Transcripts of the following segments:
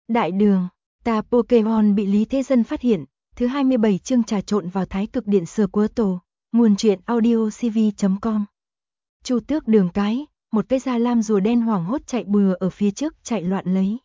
Đại đường, ta Pokemon bị Lý Thế Dân phát hiện, thứ 27 chương trà trộn vào Thái Cực Điện Sờ Cúa Tổ, nguồn truyện audiocv.com. Chu Tước đường cái, một cái da lam rùa đen hoảng hốt chạy bừa ở phía trước chạy loạn lấy.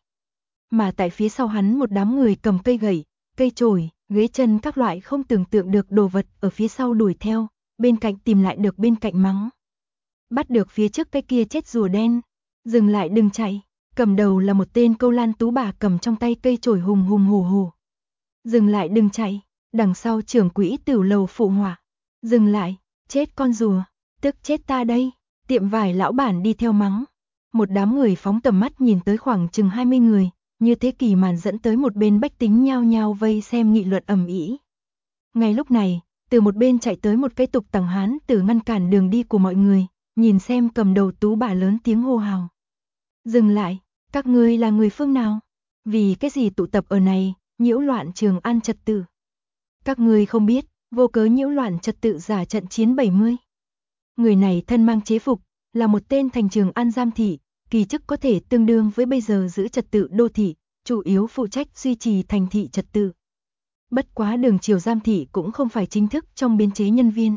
Mà tại phía sau hắn một đám người cầm cây gậy, cây chổi, ghế chân các loại không tưởng tượng được đồ vật ở phía sau đuổi theo, bên cạnh tìm lại được bên cạnh mắng. Bắt được phía trước cái kia chết rùa đen, dừng lại đừng chạy. Cầm đầu là một tên Câu Lan tú bà cầm trong tay cây chổi hùng hùng hổ hổ. Dừng lại đừng chạy, đằng sau trưởng quỹ Tiểu Lầu phụ họa. Dừng lại, chết con rùa, tức chết ta đây. Tiệm vải lão bản đi theo mắng. Một đám người phóng tầm mắt nhìn tới khoảng chừng 20 người, như thế kỳ màn dẫn tới một bên bách tính nhao nhao vây xem nghị luận ầm ĩ. Ngay lúc này, từ một bên chạy tới một cái tục tằng hán tử ngăn cản đường đi của mọi người, nhìn xem cầm đầu tú bà lớn tiếng hô hào. Dừng lại, các ngươi là người phương nào? Vì cái gì tụ tập ở này, nhiễu loạn Trường An trật tự? Các ngươi không biết, vô cớ nhiễu loạn trật tự giả trận chiến 70. Người này thân mang chế phục, là một tên thành Trường An giám thị, kỳ chức có thể tương đương với bây giờ giữ trật tự đô thị, chủ yếu phụ trách duy trì thành thị trật tự. Bất quá đường triều giám thị cũng không phải chính thức trong biên chế nhân viên,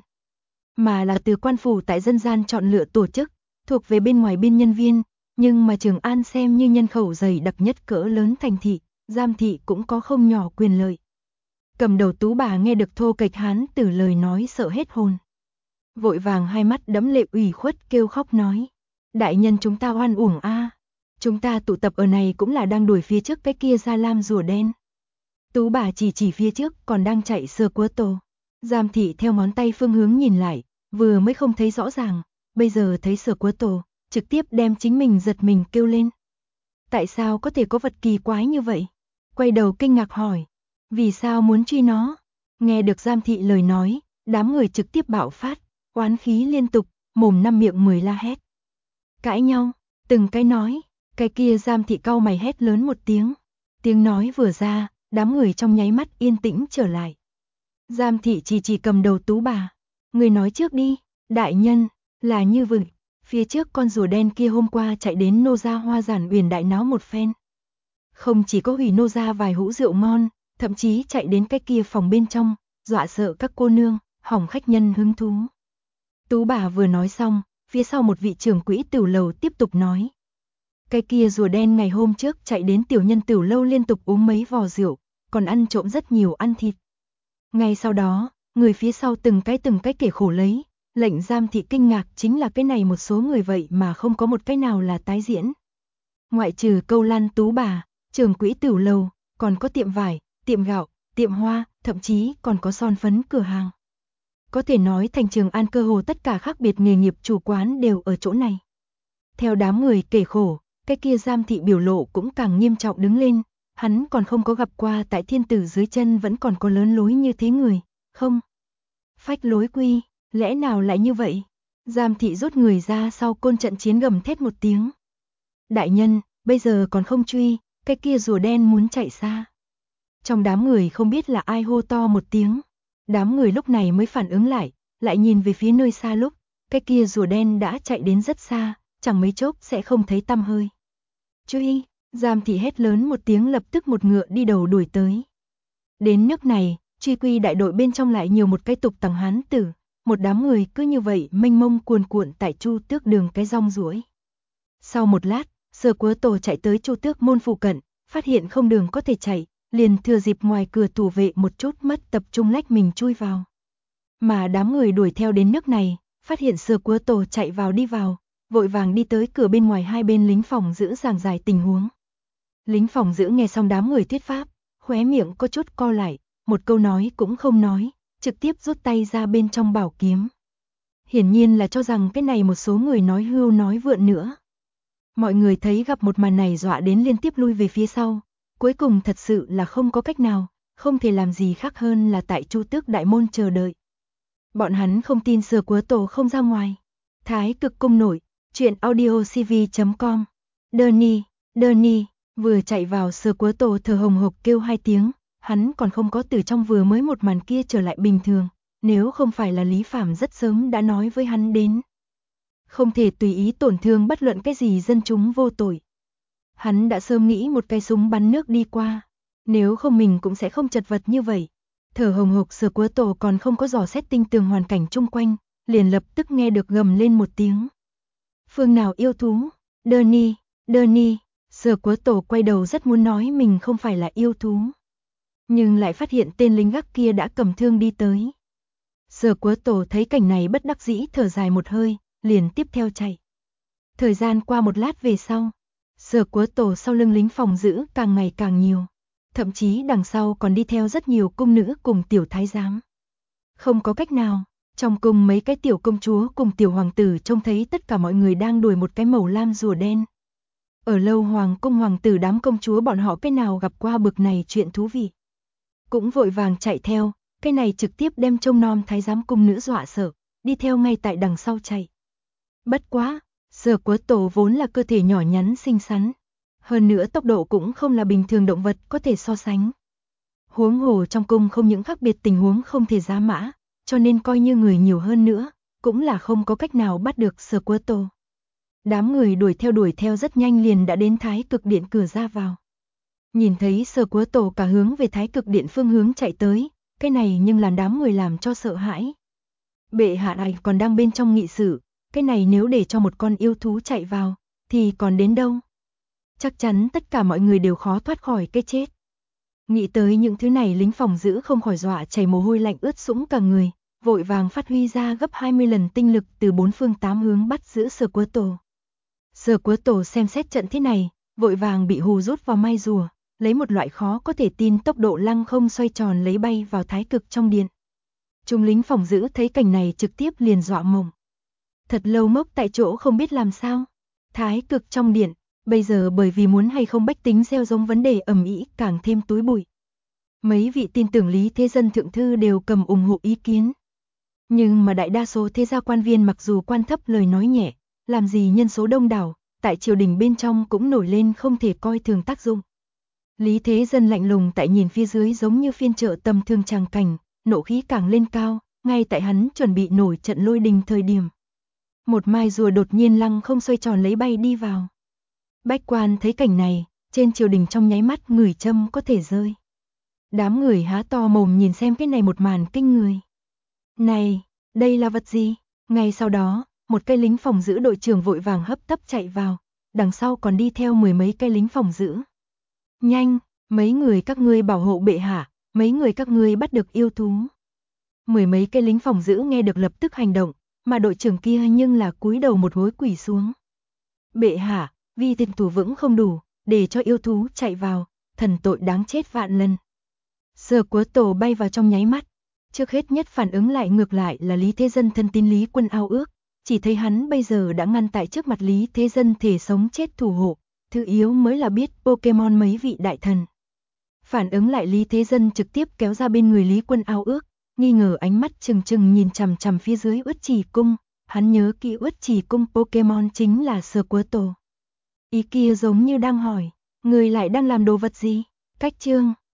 mà là từ quan phủ tại dân gian chọn lựa tổ chức, thuộc về bên ngoài biên nhân viên. Nhưng mà Trường An xem như nhân khẩu dày đặc nhất cỡ lớn thành thị, giám thị cũng có không nhỏ quyền lợi. Cầm đầu tú bà nghe được thô kệch hán tử lời nói sợ hết hồn. Vội vàng hai mắt đẫm lệ ủy khuất kêu khóc nói. Đại nhân chúng ta oan uổng a, chúng ta tụ tập ở này cũng là đang đuổi phía trước cái kia da lam rùa đen. Tú bà chỉ phía trước còn đang chạy Sờ Cúa Tổ. Giám thị theo ngón tay phương hướng nhìn lại, vừa mới không thấy rõ ràng, bây giờ thấy Sờ Cúa Tổ, trực tiếp đem chính mình giật mình kêu lên. Tại sao có thể có vật kỳ quái như vậy? Quay đầu kinh ngạc hỏi. Vì sao muốn truy nó? Nghe được giám thị lời nói, đám người trực tiếp bạo phát, oán khí liên tục, mồm năm miệng 10 la hét. Cãi nhau, từng cái nói, cái kia giám thị cau mày hét lớn một tiếng. Tiếng nói vừa ra, đám người trong nháy mắt yên tĩnh trở lại. Giám thị chỉ cầm đầu tú bà. Người nói trước đi, đại nhân, là như vậy. Phía trước con rùa đen kia hôm qua chạy đến nô gia Hoa Giản Uyển đại náo một phen. Không chỉ có hủy nô gia vài hũ rượu ngon, thậm chí chạy đến cái kia phòng bên trong, dọa sợ các cô nương, hỏng khách nhân hứng thú. Tú bà vừa nói xong, phía sau một vị trưởng quỹ Tiểu Lầu tiếp tục nói. Cái kia rùa đen ngày hôm trước chạy đến tiểu nhân Tiểu Lâu liên tục uống mấy vò rượu, còn ăn trộm rất nhiều ăn thịt. Ngay sau đó, người phía sau từng cái kể khổ lấy. Lệnh giám thị kinh ngạc chính là cái này một số người vậy mà không có một cái nào là tái diễn. Ngoại trừ Câu Lan tú bà, trưởng quỹ Tiểu Lầu, còn có tiệm vải, tiệm gạo, tiệm hoa, thậm chí còn có son phấn cửa hàng. Có thể nói thành Trường An cơ hồ tất cả khác biệt nghề nghiệp chủ quán đều ở chỗ này. Theo đám người kể khổ, cái kia giám thị biểu lộ cũng càng nghiêm trọng đứng lên, hắn còn không có gặp qua tại thiên tử dưới chân vẫn còn có lớn lối như thế người, không? Phách lối quy. Lẽ nào lại như vậy? Giám thị rút người ra sau côn trận chiến gầm thét một tiếng. Đại nhân, bây giờ còn không truy, cái kia rùa đen muốn chạy xa. Trong đám người không biết là ai hô to một tiếng. Đám người lúc này mới phản ứng lại nhìn về phía nơi xa lúc, cái kia rùa đen đã chạy đến rất xa, chẳng mấy chốc sẽ không thấy tăm hơi. Truy, giám thị hét lớn một tiếng lập tức một ngựa đi đầu đuổi tới. Đến nước này, truy quy đại đội bên trong lại nhiều một cái tục tằng hán tử. Một đám người cứ như vậy mênh mông cuồn cuộn tại Chu Tước đường cái rong ruổi. Sau một lát, Sờ Cúa Tổ chạy tới Chu Tước môn phụ cận, phát hiện không đường có thể chạy, liền thừa dịp ngoài cửa thủ vệ một chút mất tập trung lách mình chui vào. Mà đám người đuổi theo đến nước này, phát hiện Sờ Cúa Tổ chạy vào đi vào, vội vàng đi tới cửa bên ngoài hai bên lính phòng giữ giảng giải tình huống. Lính phòng giữ nghe xong đám người thuyết pháp, khóe miệng có chút co lại, một câu nói cũng không nói. Trực tiếp rút tay ra bên trong bảo kiếm. Hiển nhiên là cho rằng cái này một số người nói hưu nói vượn nữa. Mọi người thấy gặp một màn này dọa đến liên tiếp lui về phía sau. Cuối cùng thật sự là không có cách nào, không thể làm gì khác hơn là tại Chu Tước đại môn chờ đợi. Bọn hắn không tin Sờ Cúa Tổ không ra ngoài. Thái Cực cung nội, truyện audiocv.com. Đơ ni, vừa chạy vào Sờ Cúa Tổ thở hồng hộc kêu hai tiếng. Hắn còn không có từ trong vừa mới một màn kia trở lại bình thường, nếu không phải là Lý Phàm rất sớm đã nói với hắn đến. Không thể tùy ý tổn thương bất luận cái gì dân chúng vô tội. Hắn đã sớm nghĩ một cái súng bắn nước đi qua, nếu không mình cũng sẽ không chật vật như vậy. Thở hồng hộc Squirtle còn không có dò xét tinh tường hoàn cảnh chung quanh, liền lập tức nghe được gầm lên một tiếng. Phương nào yêu thú? Đơ ni, Squirtle quay đầu rất muốn nói mình không phải là yêu thú. Nhưng lại phát hiện tên lính gác kia đã cầm thương đi tới. Squirtle thấy cảnh này bất đắc dĩ thở dài một hơi, liền tiếp theo chạy. Thời gian qua một lát về sau, Squirtle sau lưng lính phòng giữ càng ngày càng nhiều. Thậm chí đằng sau còn đi theo rất nhiều cung nữ cùng tiểu thái giám. Không có cách nào, trong cung mấy cái tiểu công chúa cùng tiểu hoàng tử trông thấy tất cả mọi người đang đuổi một cái màu lam rùa đen. Ở lâu hoàng cung hoàng tử đám công chúa bọn họ cái nào gặp qua bực này chuyện thú vị. Cũng vội vàng chạy theo, cái này trực tiếp đem trông nom thái giám cung nữ dọa sợ, đi theo ngay tại đằng sau chạy. Bất quá, Squirtle vốn là cơ thể nhỏ nhắn xinh xắn. Hơn nữa tốc độ cũng không là bình thường động vật có thể so sánh. Huống hồ trong cung không những khác biệt tình huống không thể giá mã, cho nên coi như người nhiều hơn nữa, cũng là không có cách nào bắt được Squirtle. Đám người đuổi theo rất nhanh liền đã đến Thái Cực Điện cửa ra vào. Nhìn thấy Squirtle cả hướng về Thái Cực Điện phương hướng chạy tới, cái này nhưng làm đám người làm cho sợ hãi. Bệ hạ này còn đang bên trong nghị sự, cái này nếu để cho một con yêu thú chạy vào, thì còn đến đâu? Chắc chắn tất cả mọi người đều khó thoát khỏi cái chết. Nghĩ tới những thứ này lính phòng giữ không khỏi dọa chảy mồ hôi lạnh ướt sũng cả người, vội vàng phát huy ra gấp 20 lần tinh lực từ bốn phương tám hướng bắt giữ Squirtle. Squirtle xem xét trận thế này, vội vàng bị hù rút vào mai rùa, lấy một loại khó có thể tin tốc độ lăng không xoay tròn lấy bay vào Thái Cực trong điện. Chúng lính phòng giữ thấy cảnh này trực tiếp liền dọa mộng. Thật lâu ngốc tại chỗ không biết làm sao. Thái Cực trong điện, bây giờ bởi vì muốn hay không bách tính gieo giống vấn đề ầm ĩ càng thêm túi bụi. Mấy vị tin tưởng Lý Thế Dân thượng thư đều cầm ủng hộ ý kiến. Nhưng mà đại đa số thế gia quan viên mặc dù quan thấp lời nói nhẹ, làm gì nhân số đông đảo, tại triều đình bên trong cũng nổi lên không thể coi thường tác dụng. Lý Thế Dân lạnh lùng tại nhìn phía dưới giống như phiên chợ tầm thường tràng cảnh, nộ khí càng lên cao, ngay tại hắn chuẩn bị nổi trận lôi đình thời điểm. Một mai rùa đột nhiên lăng không xoay tròn lấy bay đi vào. Bách quan thấy cảnh này, trên triều đình trong nháy mắt ngửi châm có thể rơi. Đám người há to mồm nhìn xem cái này một màn kinh người. Này, đây là vật gì? Ngay sau đó, một cây lính phòng giữ đội trưởng vội vàng hấp tấp chạy vào, đằng sau còn đi theo mười mấy cây lính phòng giữ. Nhanh, mấy người các ngươi bảo hộ bệ hạ, mấy người các ngươi bắt được yêu thú. Mười mấy cây lính phòng giữ nghe được lập tức hành động, mà đội trưởng kia nhưng là cúi đầu một gối quỳ xuống. Bệ hạ, vì tiền thủ vững không đủ, để cho yêu thú chạy vào, thần tội đáng chết vạn lần. Squirtle bay vào trong nháy mắt, trước hết nhất phản ứng lại ngược lại là Lý Thế Dân thân tín Lý Quân ao ước, chỉ thấy hắn bây giờ đã ngăn tại trước mặt Lý Thế Dân thể sống chết thủ hộ, thứ yếu mới là biết Pokemon mấy vị đại thần. Phản ứng lại Lý Thế Dân trực tiếp kéo ra bên người Lý Quân ao ước, nghi ngờ ánh mắt trừng trừng nhìn chằm chằm phía dưới Uất Trì cung, hắn nhớ kỹ Uất Trì cung Pokemon chính là Squirtle. Ý kia giống như đang hỏi, người lại đang làm đồ vật gì? Cách chương